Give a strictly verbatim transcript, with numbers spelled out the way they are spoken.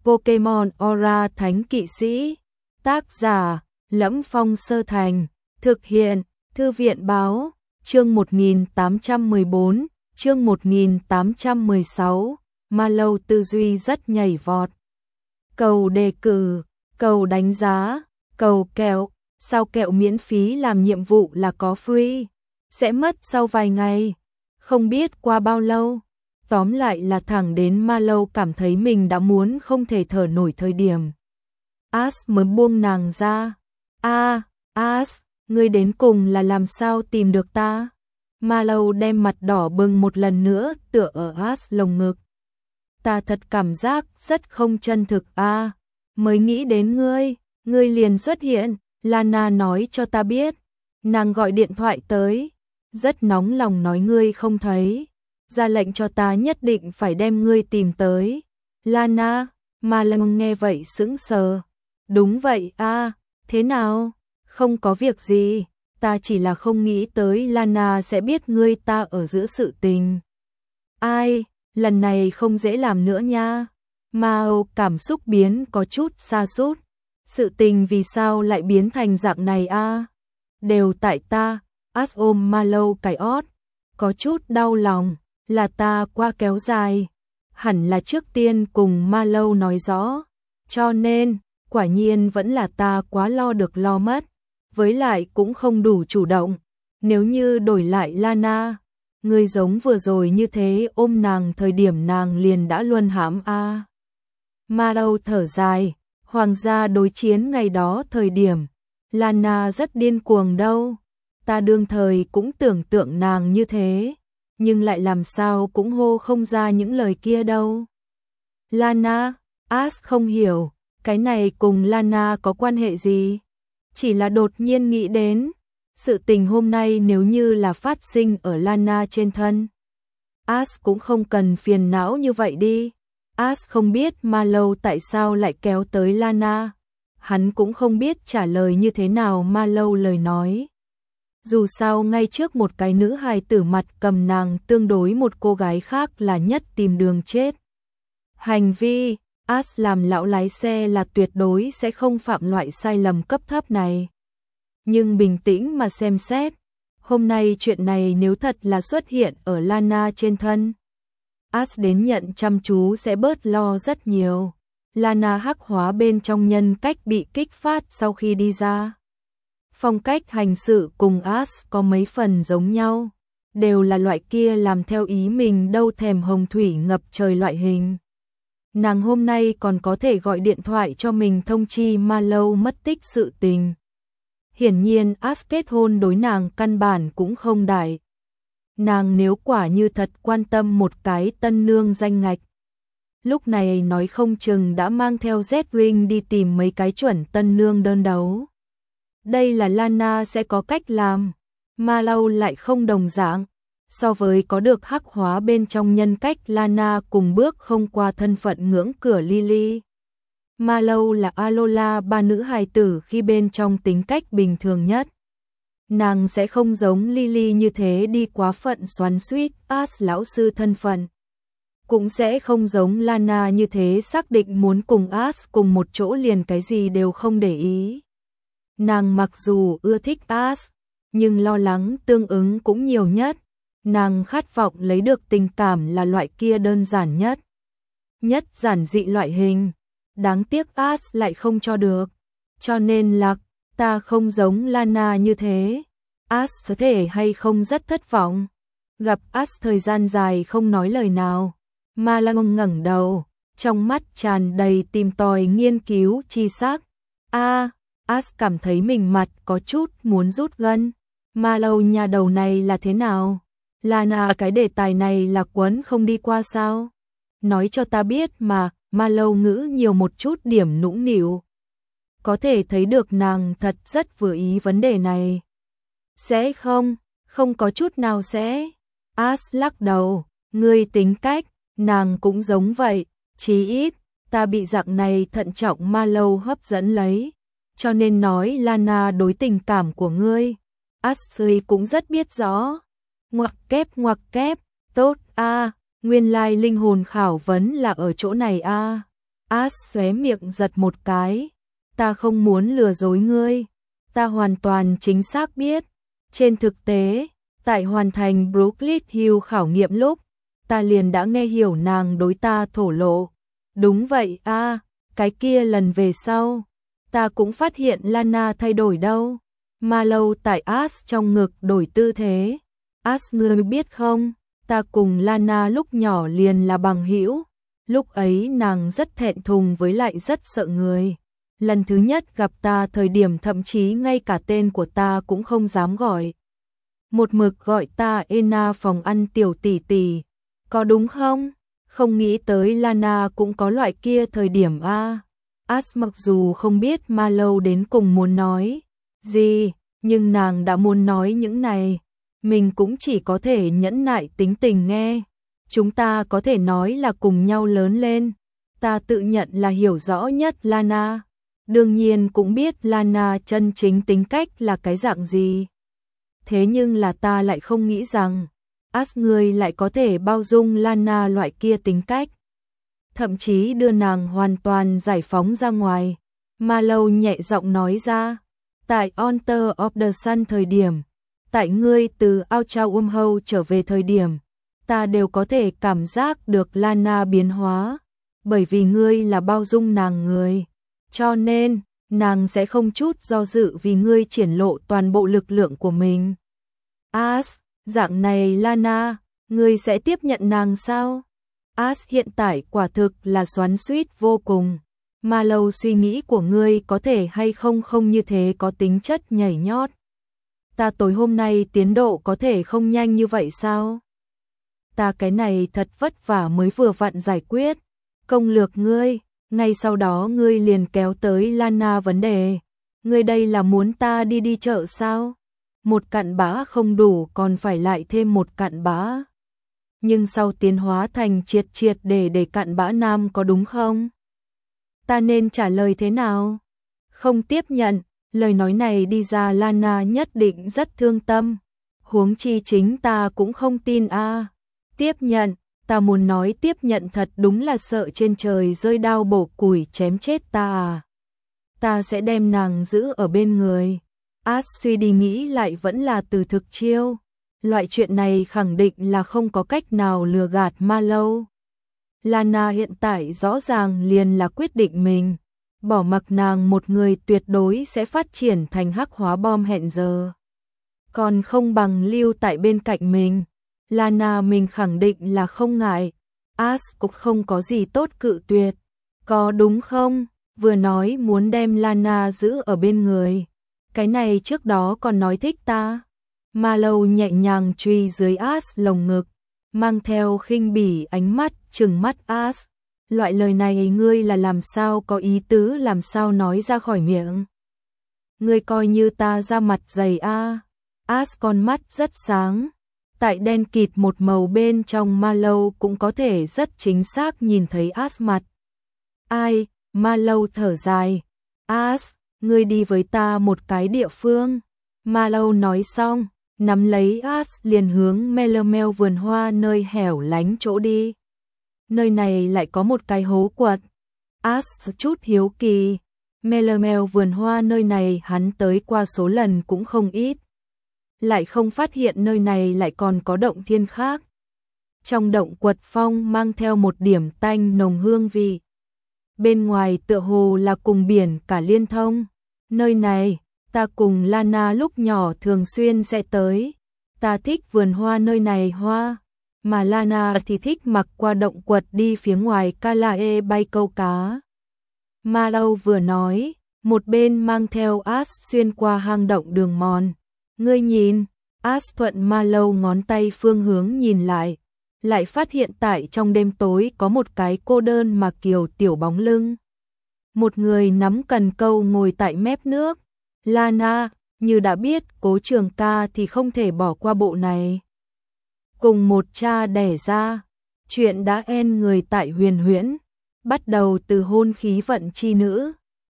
Pokemon Aura Thánh Kỵ Sĩ. Tác giả: Lẫm Phong Sơ Thành. Thực hiện: Thư viện báo. Chương một nghìn tám trăm mười bốn, chương một nghìn tám trăm mười sáu. Marlowe tư duy rất nhảy vọt. Cầu đề cử, cầu đánh giá, cầu kẹo. Sao kẹo miễn phí làm nhiệm vụ là có free? Sẽ mất sau vài ngày. Không biết qua bao lâu. Tóm lại là thẳng đến Marlowe cảm thấy mình đã muốn không thể thở nổi thời điểm. Ash mới buông nàng ra. A, à, Ash, ngươi đến cùng là làm sao tìm được ta? Marlowe đem mặt đỏ bừng một lần nữa tựa ở Ash lồng ngực. Ta thật cảm giác rất không chân thực a. À, mới nghĩ đến ngươi, ngươi liền xuất hiện, Lana nói cho ta biết. Nàng gọi điện thoại tới, rất nóng lòng nói ngươi không thấy, ra lệnh cho ta nhất định phải đem ngươi tìm tới. Lana, Marlowe nghe vậy sững sờ. Đúng vậy a, à, thế nào? Không có việc gì, ta chỉ là không nghĩ tới Lana sẽ biết ngươi ta ở giữa sự tình. Ai, lần này không dễ làm nữa nha. Mao cảm xúc biến có chút sa sút. Sự tình vì sao lại biến thành dạng này a? À? Đều tại ta. Ash ôm Marlowe cái ót, có chút đau lòng, là ta quá kéo dài. Hẳn là trước tiên cùng Marlowe nói rõ, cho nên quả nhiên vẫn là ta quá lo được lo mất, với lại cũng không đủ chủ động. Nếu như đổi lại Lana, ngươi giống vừa rồi như thế ôm nàng thời điểm nàng liền đã luân hãm a. À. Marlowe thở dài, hoàng gia đối chiến ngày đó thời điểm, Lana rất điên cuồng đâu. Ta đương thời cũng tưởng tượng nàng như thế, nhưng lại làm sao cũng hô không ra những lời kia đâu. Lana, Ash không hiểu, cái này cùng Lana có quan hệ gì? Chỉ là đột nhiên nghĩ đến, sự tình hôm nay nếu như là phát sinh ở Lana trên thân. Ash cũng không cần phiền não như vậy đi. Ash không biết Marlowe tại sao lại kéo tới Lana. Hắn cũng không biết trả lời như thế nào Marlowe lời nói. Dù sao ngay trước một cái nữ hài tử mặt cầm nàng tương đối một cô gái khác là nhất tìm đường chết. Hành vi, Ash làm lão lái xe là tuyệt đối sẽ không phạm loại sai lầm cấp thấp này. Nhưng bình tĩnh mà xem xét, hôm nay chuyện này nếu thật là xuất hiện ở Lana trên thân, Ash đến nhận chăm chú sẽ bớt lo rất nhiều. Lana hắc hóa bên trong nhân cách bị kích phát sau khi đi ra. Phong cách hành sự cùng Ash có mấy phần giống nhau, đều là loại kia làm theo ý mình đâu thèm hồng thủy ngập trời loại hình. Nàng hôm nay còn có thể gọi điện thoại cho mình thông chi Marlowe mất tích sự tình. Hiển nhiên Ash kết hôn đối nàng căn bản cũng không đại. Nàng nếu quả như thật quan tâm một cái tân nương danh ngạch, lúc này nói không chừng đã mang theo Z-Ring đi tìm mấy cái chuẩn tân nương đơn đấu. Đây là Lana sẽ có cách làm, Marlowe lại không đồng dạng. So với có được hắc hóa bên trong nhân cách Lana cùng bước không qua thân phận ngưỡng cửa Lily. Marlowe là Alola ba nữ hài tử khi bên trong tính cách bình thường nhất. Nàng sẽ không giống Lily như thế đi quá phận xoắn xuýt Ash lão sư thân phận. Cũng sẽ không giống Lana như thế xác định muốn cùng Ash cùng một chỗ liền cái gì đều không để ý. Nàng mặc dù ưa thích Ash, nhưng lo lắng tương ứng cũng nhiều nhất. Nàng khát vọng lấy được tình cảm là loại kia đơn giản nhất. Nhất giản dị loại hình. Đáng tiếc Ash lại không cho được. Cho nên là ta không giống Lana như thế. Ash có thể hay không rất thất vọng. Gặp Ash thời gian dài không nói lời nào. Marlowe ngẩng đầu, trong mắt tràn đầy tìm tòi nghiên cứu chi sắc. A, à, Ash cảm thấy mình mặt có chút muốn rút gân. Marlowe nhà đầu này là thế nào? Lana cái đề tài này là quấn không đi qua sao? Nói cho ta biết mà, Marlowe ngữ nhiều một chút điểm nũng nịu. Có thể thấy được nàng thật rất vừa ý vấn đề này. Sẽ không, không có chút nào sẽ. Ash lắc đầu, ngươi tính cách, nàng cũng giống vậy, chí ít, ta bị dạng này thận trọng Marlowe hấp dẫn lấy. Cho nên nói Lana đối tình cảm của ngươi. Ashley cũng rất biết rõ. Ngoặc kép ngoặc kép, tốt a, à, nguyên lai linh hồn khảo vấn là ở chỗ này a. À. As xóe miệng giật một cái. Ta không muốn lừa dối ngươi. Ta hoàn toàn chính xác biết. Trên thực tế, tại hoàn thành Brooklyn Hill khảo nghiệm lúc, ta liền đã nghe hiểu nàng đối ta thổ lộ. Đúng vậy a, à, cái kia lần về sau, ta cũng phát hiện Lana thay đổi đâu. Marlowe tại As trong ngực đổi tư thế. As, ngươi biết không, ta cùng Lana lúc nhỏ liền là bằng hữu. Lúc ấy nàng rất thẹn thùng với lại rất sợ người. Lần thứ nhất gặp ta thời điểm thậm chí ngay cả tên của ta cũng không dám gọi. Một mực gọi ta Ena phòng ăn tiểu tỷ tỷ. Có đúng không? Không nghĩ tới Lana cũng có loại kia thời điểm a. As mặc dù không biết Marlowe đến cùng muốn nói gì, nhưng nàng đã muốn nói những này. Mình cũng chỉ có thể nhẫn nại tính tình nghe. Chúng ta có thể nói là cùng nhau lớn lên. Ta tự nhận là hiểu rõ nhất Lana. Đương nhiên cũng biết Lana chân chính tính cách là cái dạng gì. Thế nhưng là ta lại không nghĩ rằng As người lại có thể bao dung Lana loại kia tính cách. Thậm chí đưa nàng hoàn toàn giải phóng ra ngoài. Marlowe nhẹ giọng nói ra. Tại Honor of the Sun thời điểm, tại ngươi từ Outward trở về thời điểm, ta đều có thể cảm giác được Lana biến hóa. Bởi vì ngươi là bao dung nàng người. Cho nên, nàng sẽ không chút do dự vì ngươi triển lộ toàn bộ lực lượng của mình. As, dạng này Lana, ngươi sẽ tiếp nhận nàng sao? As hiện tại quả thực là xoắn xuýt vô cùng. Marlowe, suy nghĩ của ngươi có thể hay không không như thế có tính chất nhảy nhót. Ta tối hôm nay tiến độ có thể không nhanh như vậy sao? Ta cái này thật vất vả mới vừa vặn giải quyết. Công lược ngươi, ngay sau đó ngươi liền kéo tới Lana vấn đề. Ngươi đây là muốn ta đi đi chợ sao? Một cặn bã không đủ còn phải lại thêm một cặn bã. Nhưng sau tiến hóa thành triệt triệt để để cặn bã nam có đúng không? Ta nên trả lời thế nào? Không tiếp nhận, lời nói này đi ra Lana nhất định rất thương tâm. Huống chi chính ta cũng không tin a. À. Tiếp nhận, ta muốn nói tiếp nhận thật đúng là sợ trên trời rơi đao bổ củi chém chết ta à. Ta sẽ đem nàng giữ ở bên người. As suy đi nghĩ lại vẫn là từ thực chiêu. Loại chuyện này khẳng định là không có cách nào lừa gạt Marlowe. Lana hiện tại rõ ràng liền là quyết định mình. Bỏ mặc nàng một người tuyệt đối sẽ phát triển thành hắc hóa bom hẹn giờ. Còn không bằng lưu tại bên cạnh mình. Lana mình khẳng định là không ngại. As cũng không có gì tốt cự tuyệt. Có đúng không? Vừa nói muốn đem Lana giữ ở bên người. Cái này trước đó còn nói thích ta. Marlowe nhẹ nhàng truy dưới As lồng ngực, mang theo khinh bỉ ánh mắt trừng mắt As. Loại lời này ngươi là làm sao có ý tứ làm sao nói ra khỏi miệng. Ngươi coi như ta ra mặt dày a. À. As con mắt rất sáng. Tại đen kịt một màu bên trong Marlowe cũng có thể rất chính xác nhìn thấy As mặt. Ai, Marlowe thở dài. As, ngươi đi với ta một cái địa phương. Marlowe nói xong, nắm lấy As liền hướng Melamel vườn hoa nơi hẻo lánh chỗ đi. Nơi này lại có một cái hố quật. As chút hiếu kỳ. Melamel vườn hoa nơi này hắn tới qua số lần cũng không ít. Lại không phát hiện nơi này lại còn có động thiên khác. Trong động quật phong mang theo một điểm tanh nồng hương vị. Bên ngoài tựa hồ là cùng biển cả liên thông. Nơi này, ta cùng Lana lúc nhỏ thường xuyên sẽ tới. Ta thích vườn hoa nơi này hoa. Mà Lana thì thích mặc qua động quật đi phía ngoài Kalae bay câu cá. Marlowe vừa nói, một bên mang theo As xuyên qua hang động đường mòn. Ngươi nhìn, As thuận Marlowe ngón tay phương hướng nhìn lại. Lại phát hiện tại trong đêm tối có một cái cô đơn mà kiều tiểu bóng lưng. Một người nắm cần câu ngồi tại mép nước. Lana, như đã biết Cố Trường Ca thì không thể bỏ qua bộ này. Cùng một cha đẻ ra, chuyện đã en người tại Huyền Huyễn, bắt đầu từ hôn khí vận chi nữ.